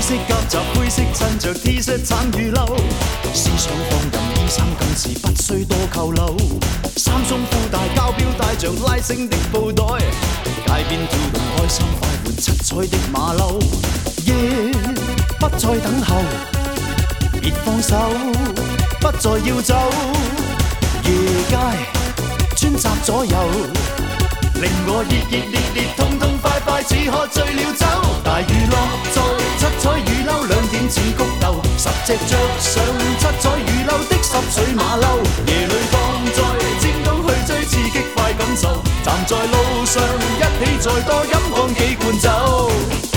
色夹雜灰色襯着 T 恤橙與褸，思想放任衣衫更是不需多扣褸，三鬆褲帶膠錶帶着拉繩的布袋，街邊跳動開心快活七彩的馬騮，夜不再等候，別放手，不再要走，夜街穿插左右，令我熱熱烈烈痛痛快快似喝醉了酒，大娛樂在七彩雨褸兩點似谷豆，10隻着上七彩雨褸的濕水馬騮，夜裏放在尖東去追刺激快感受，站在路上一起再多飲看幾罐酒。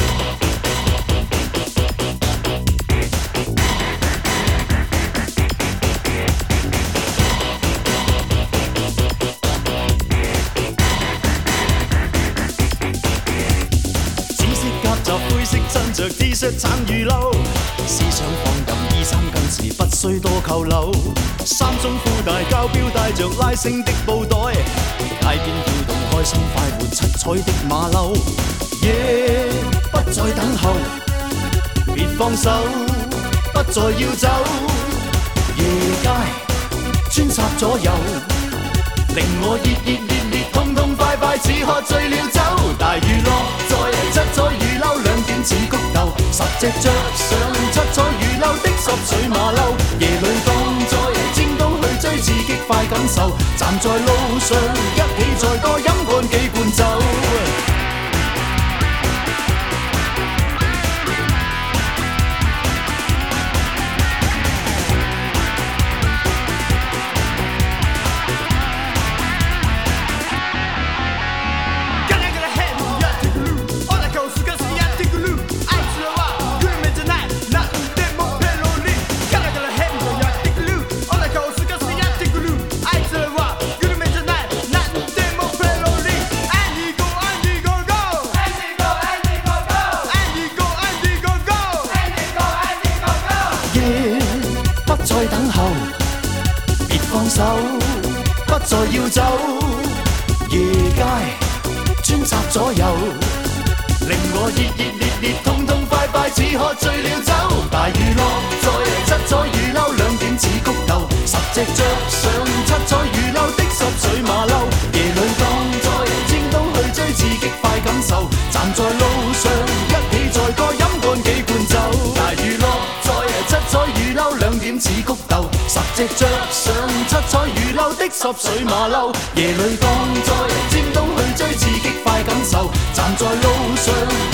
灰色襯着 T 恤橙與褸，思想放任衣衫更是不需多扣褸，三鬆褲帶膠錶帶着拉繩的布袋，街邊跳動開心快活七彩的馬騮，夜不再等候，別放手，不再要走，夜街穿插左右，令我熱熱烈烈痛痛快快似喝醉了酒，大娛樂在七彩雨褸兩點似谷豆，10隻着上七彩雨褸的濕水馬騮，夜裏放在尖東去追刺激快感受，站在路上一起再多飲乾幾罐酒。不再等候，別放手，不再要走，夜街穿插左右，令我熱熱烈烈痛痛快快似喝醉了酒，大娛樂在七彩雨褸兩點似谷豆，10隻着上七彩雨褸的濕水馬騮，夜裏放在尖東去追刺激快感受，站在路上一起再多飲乾幾罐酒，大娛樂在七彩雨褸兩點似谷豆，10隻着上七彩雨褸的濕水馬騮，夜裏放在尖東去追刺激快感受，站在路上